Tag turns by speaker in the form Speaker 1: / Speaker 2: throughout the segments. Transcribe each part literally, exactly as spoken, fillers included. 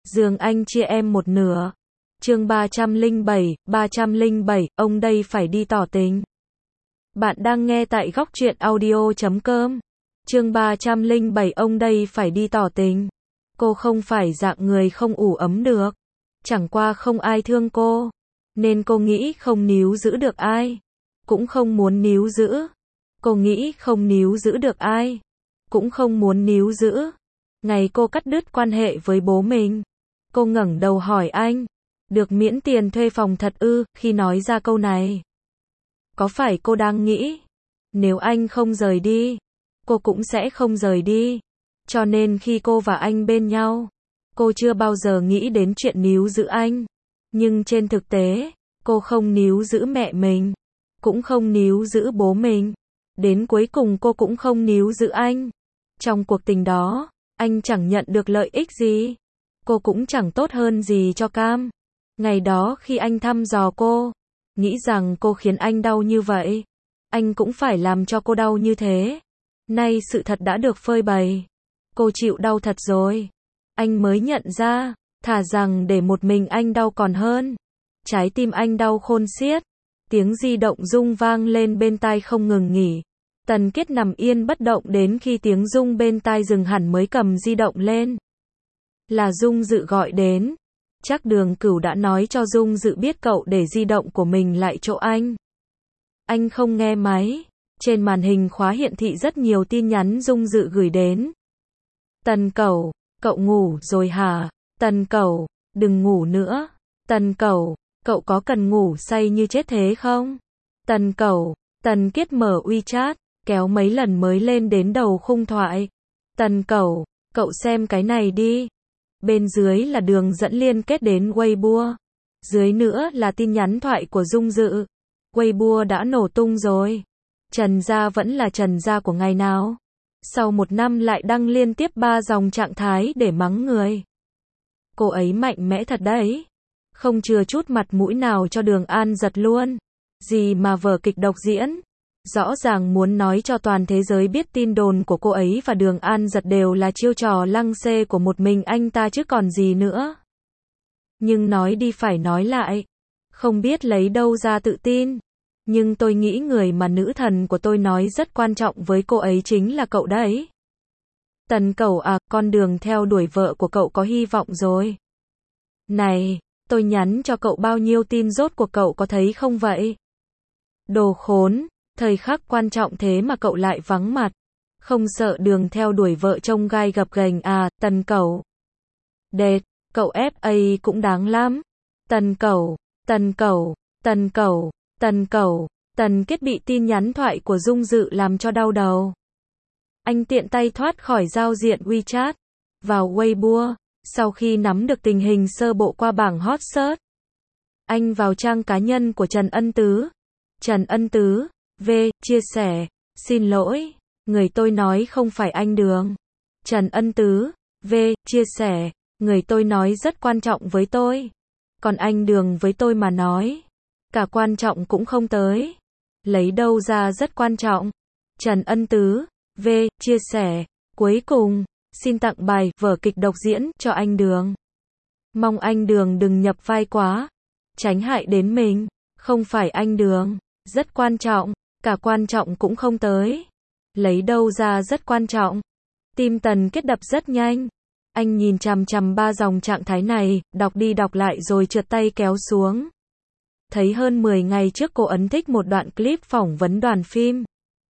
Speaker 1: giường anh chia em một nửa. Chương ba trăm lẻ bảy, ba trăm lẻ bảy, ông đây phải đi tỏ tình. Bạn đang nghe tại góc truyện audio chấm com. Chương ba trăm lẻ bảy, ông đây phải đi tỏ tình. Cô không phải dạng người không ủ ấm được. Chẳng qua không ai thương cô, nên cô nghĩ không níu giữ được ai, cũng không muốn níu giữ. Cô nghĩ không níu giữ được ai, cũng không muốn níu giữ. Ngày cô cắt đứt quan hệ với bố mình, cô ngẩng đầu hỏi anh, được miễn tiền thuê phòng thật ư? Khi nói ra câu này, có phải cô đang nghĩ, nếu anh không rời đi, cô cũng sẽ không rời đi. Cho nên khi cô và anh bên nhau, cô chưa bao giờ nghĩ đến chuyện níu giữ anh. Nhưng trên thực tế, cô không níu giữ mẹ mình, cũng không níu giữ bố mình. Đến cuối cùng cô cũng không níu giữ anh. Trong cuộc tình đó, anh chẳng nhận được lợi ích gì, cô cũng chẳng tốt hơn gì cho Cam. Ngày đó khi anh thăm dò cô, nghĩ rằng cô khiến anh đau như vậy, anh cũng phải làm cho cô đau như thế. Nay sự thật đã được phơi bày, cô chịu đau thật rồi. Anh mới nhận ra, thà rằng để một mình anh đau còn hơn. Trái tim anh đau khôn xiết. Tiếng di động rung vang lên bên tai không ngừng nghỉ. Tần Kiết nằm yên bất động đến khi tiếng rung bên tai dừng hẳn mới cầm di động lên. Là Dung Dự gọi đến. Chắc Đường Cửu đã nói cho Dung Dự biết cậu để di động của mình lại chỗ anh. Anh không nghe máy. Trên màn hình khóa hiển thị rất nhiều tin nhắn Dung Dự gửi đến. Tần Cẩu, cậu ngủ rồi hả? Tần Cẩu, đừng ngủ nữa. Tần Cẩu, cậu có cần ngủ say như chết thế không? Tần Cẩu, Tần Kiết mở WeChat, kéo mấy lần mới lên đến đầu khung thoại. Tần Cẩu, cậu xem cái này đi. Bên dưới là đường dẫn liên kết đến Weibo. Dưới nữa là tin nhắn thoại của Dung Dự. Weibo đã nổ tung rồi. Trần Gia vẫn là Trần Gia của ngày nào. Sau một năm lại đăng liên tiếp ba dòng trạng thái để mắng người. Cô ấy mạnh mẽ thật đấy. Không chừa chút mặt mũi nào cho Đường An Giật luôn. Gì mà vở kịch độc diễn. Rõ ràng muốn nói cho toàn thế giới biết tin đồn của cô ấy và Đường An Giật đều là chiêu trò lăng xê của một mình anh ta chứ còn gì nữa. Nhưng nói đi phải nói lại. Không biết lấy đâu ra tự tin. Nhưng tôi nghĩ người mà nữ thần của tôi nói rất quan trọng với cô ấy chính là cậu đấy. Tần Cẩu à, con đường theo đuổi vợ của cậu có hy vọng rồi. Này, tôi nhắn cho cậu bao nhiêu tin rốt cuộc cậu có thấy không vậy? Đồ khốn, thời khắc quan trọng thế mà cậu lại vắng mặt. Không sợ đường theo đuổi vợ trông gai gập ghềnh à? Tần Cẩu. Đệt, cậu ép a cũng đáng lắm. Tần Cẩu, Tần Cẩu, Tần Cẩu. Tần Cẩu, Tần Kiết bị tin nhắn thoại của Dung Dự làm cho đau đầu. Anh tiện tay thoát khỏi giao diện WeChat, vào Weibo, sau khi nắm được tình hình sơ bộ qua bảng hot search. Anh vào trang cá nhân của Trần Ân Tứ. Trần Ân Tứ, V, chia sẻ, xin lỗi, người tôi nói không phải anh Đường. Trần Ân Tứ, V, chia sẻ, người tôi nói rất quan trọng với tôi. Còn anh Đường với tôi mà nói, cả quan trọng cũng không tới. Lấy đâu ra rất quan trọng. Trần Ân Tứ, V, chia sẻ, cuối cùng, xin tặng bài vở kịch độc diễn cho anh Đường. Mong anh Đường đừng nhập vai quá, tránh hại đến mình. Không phải anh Đường, rất quan trọng, cả quan trọng cũng không tới. Lấy đâu ra rất quan trọng. Tim Tần Kiết đập rất nhanh. Anh nhìn chằm chằm ba dòng trạng thái này, đọc đi đọc lại rồi trượt tay kéo xuống. Thấy hơn mười ngày trước cô ấn thích một đoạn clip phỏng vấn đoàn phim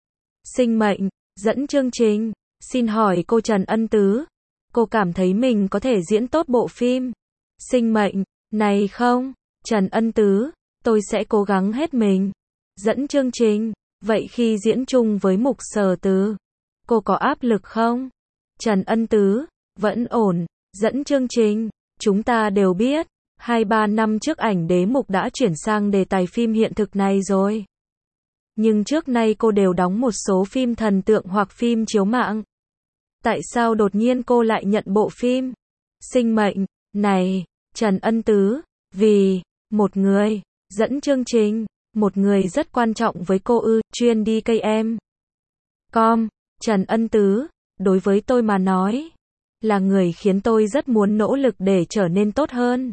Speaker 1: Sinh Mệnh, dẫn chương trình. Xin hỏi cô Trần Ân Tứ, cô cảm thấy mình có thể diễn tốt bộ phim Sinh Mệnh này không? Trần Ân Tứ, tôi sẽ cố gắng hết mình. Dẫn chương trình, vậy khi diễn chung với Mục Sở Từ, cô có áp lực không? Trần Ân Tứ, vẫn ổn. Dẫn chương trình, chúng ta đều biết. Hai ba năm trước ảnh Đế Mục đã chuyển sang đề tài phim hiện thực này rồi. Nhưng trước nay cô đều đóng một số phim thần tượng hoặc phim chiếu mạng. Tại sao đột nhiên cô lại nhận bộ phim Sinh Mệnh này? Trần Ân Tứ, vì một người dẫn chương trình, một người rất quan trọng với cô ư? Chuyên đi cây em. Com, Trần Ân Tứ, đối với tôi mà nói, là người khiến tôi rất muốn nỗ lực để trở nên tốt hơn.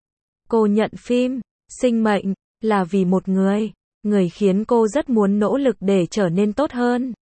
Speaker 1: Cô nhận phim, sinh mệnh, là vì một người, người khiến cô rất muốn nỗ lực để trở nên tốt hơn.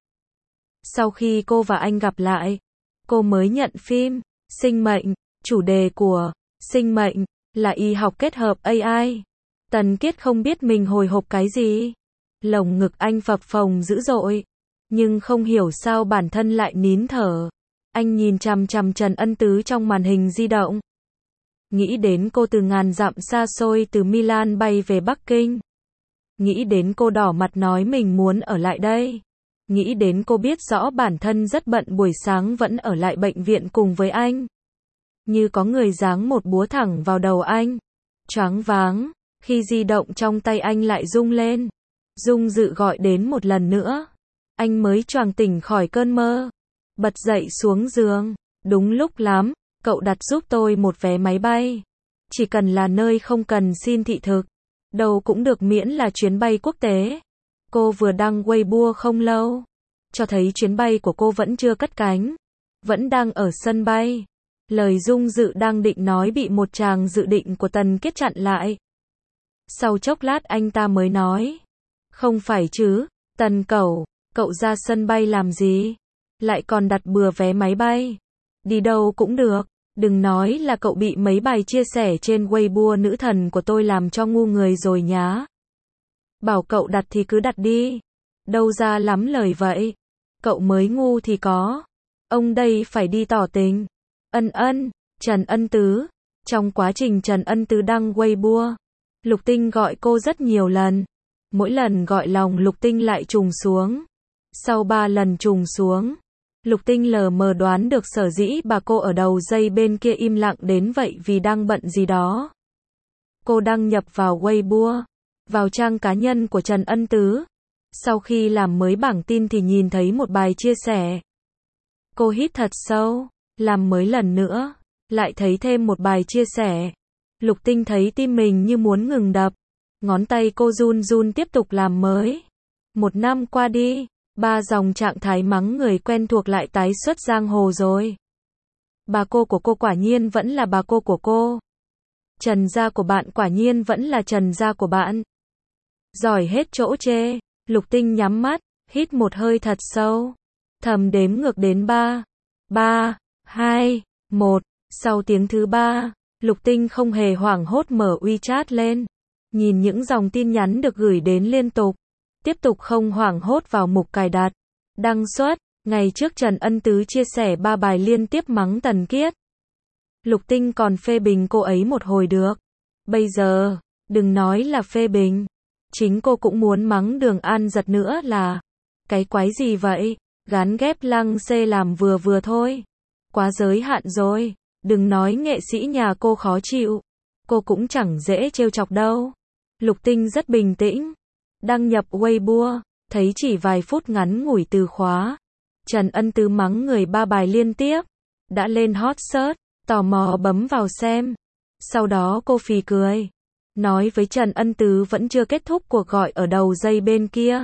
Speaker 1: Sau khi cô và anh gặp lại, cô mới nhận phim, sinh mệnh, chủ đề của sinh mệnh là y học kết hợp a i. Tần Kiết không biết mình hồi hộp cái gì. Lồng ngực anh phập phồng dữ dội, nhưng không hiểu sao bản thân lại nín thở. Anh nhìn chằm chằm Trần Ân Tứ trong màn hình di động. Nghĩ đến cô từ ngàn dặm xa xôi từ Milan bay về Bắc Kinh. Nghĩ đến cô đỏ mặt nói mình muốn ở lại đây. Nghĩ đến cô biết rõ bản thân rất bận buổi sáng vẫn ở lại bệnh viện cùng với anh. Như có người giáng một búa thẳng vào đầu anh. Choáng váng, khi di động trong tay anh lại rung lên. Dung Dự gọi đến một lần nữa. Anh mới choàng tỉnh khỏi cơn mơ. Bật dậy xuống giường. Đúng lúc lắm, cậu đặt giúp tôi một vé máy bay. Chỉ cần là nơi không cần xin thị thực. Đâu cũng được miễn là chuyến bay quốc tế. Cô vừa đăng Weibo không lâu. Cho thấy chuyến bay của cô vẫn chưa cất cánh. Vẫn đang ở sân bay. Lời Dung Dự đang định nói bị một chàng dự định của Tần Kiết chặn lại. Sau chốc lát anh ta mới nói. Không phải chứ, Tần cậu, cậu ra sân bay làm gì? Lại còn đặt bừa vé máy bay. Đi đâu cũng được, đừng nói là cậu bị mấy bài chia sẻ trên Weibo nữ thần của tôi làm cho ngu người rồi nhá. Bảo cậu đặt thì cứ đặt đi. Đâu ra lắm lời vậy. Cậu mới ngu thì có. Ông đây phải đi tỏ tình. Ân ân, Trần Ân Tứ. Trong quá trình Trần Ân Tứ đăng Weibo, Lục Tinh gọi cô rất nhiều lần. Mỗi lần gọi lòng Lục Tinh lại trùng xuống. Sau ba lần trùng xuống, Lục Tinh lờ mờ đoán được sở dĩ bà cô ở đầu dây bên kia im lặng đến vậy vì đang bận gì đó. Cô đăng nhập vào Weibo, vào trang cá nhân của Trần Ân Tứ. Sau khi làm mới bảng tin thì nhìn thấy một bài chia sẻ. Cô hít thật sâu, làm mới lần nữa, lại thấy thêm một bài chia sẻ. Lục Tinh thấy tim mình như muốn ngừng đập. Ngón tay cô run run tiếp tục làm mới. Một năm qua đi, ba dòng trạng thái mắng người quen thuộc lại tái xuất giang hồ rồi. Bà cô của cô quả nhiên vẫn là bà cô của cô. Trần gia của bạn quả nhiên vẫn là Trần gia của bạn. Giỏi hết chỗ chê. Lục Tinh nhắm mắt, hít một hơi thật sâu. Thầm đếm ngược đến ba. Ba, hai, một. Sau tiếng thứ ba, Lục Tinh không hề hoảng hốt mở WeChat lên. Nhìn những dòng tin nhắn được gửi đến liên tục. Tiếp tục không hoảng hốt vào mục cài đặt. Đăng xuất, ngày trước Trần Ân Tứ chia sẻ ba bài liên tiếp mắng Tần Kiết. Lục Tinh còn phê bình cô ấy một hồi được. Bây giờ, đừng nói là phê bình. Chính cô cũng muốn mắng Đường An Giật nữa là. Cái quái gì vậy? Gán ghép Lăng Xê làm vừa vừa thôi. Quá giới hạn rồi. Đừng nói nghệ sĩ nhà cô khó chịu. Cô cũng chẳng dễ trêu chọc đâu. Lục Tinh rất bình tĩnh. Đăng nhập Weibo, thấy chỉ vài phút ngắn ngủi từ khóa. Trần Ân Tứ mắng người ba bài liên tiếp. Đã lên hot search, tò mò bấm vào xem. Sau đó cô phì cười. Nói với Trần Ân Tứ vẫn chưa kết thúc cuộc gọi ở đầu dây bên kia.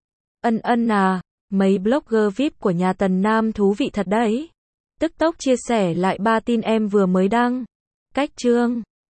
Speaker 1: Ân ân à, mấy blogger vi ai pi của nhà Tần Nam thú vị thật đấy. Tức tốc chia sẻ lại ba tin em vừa mới đăng. Cách chương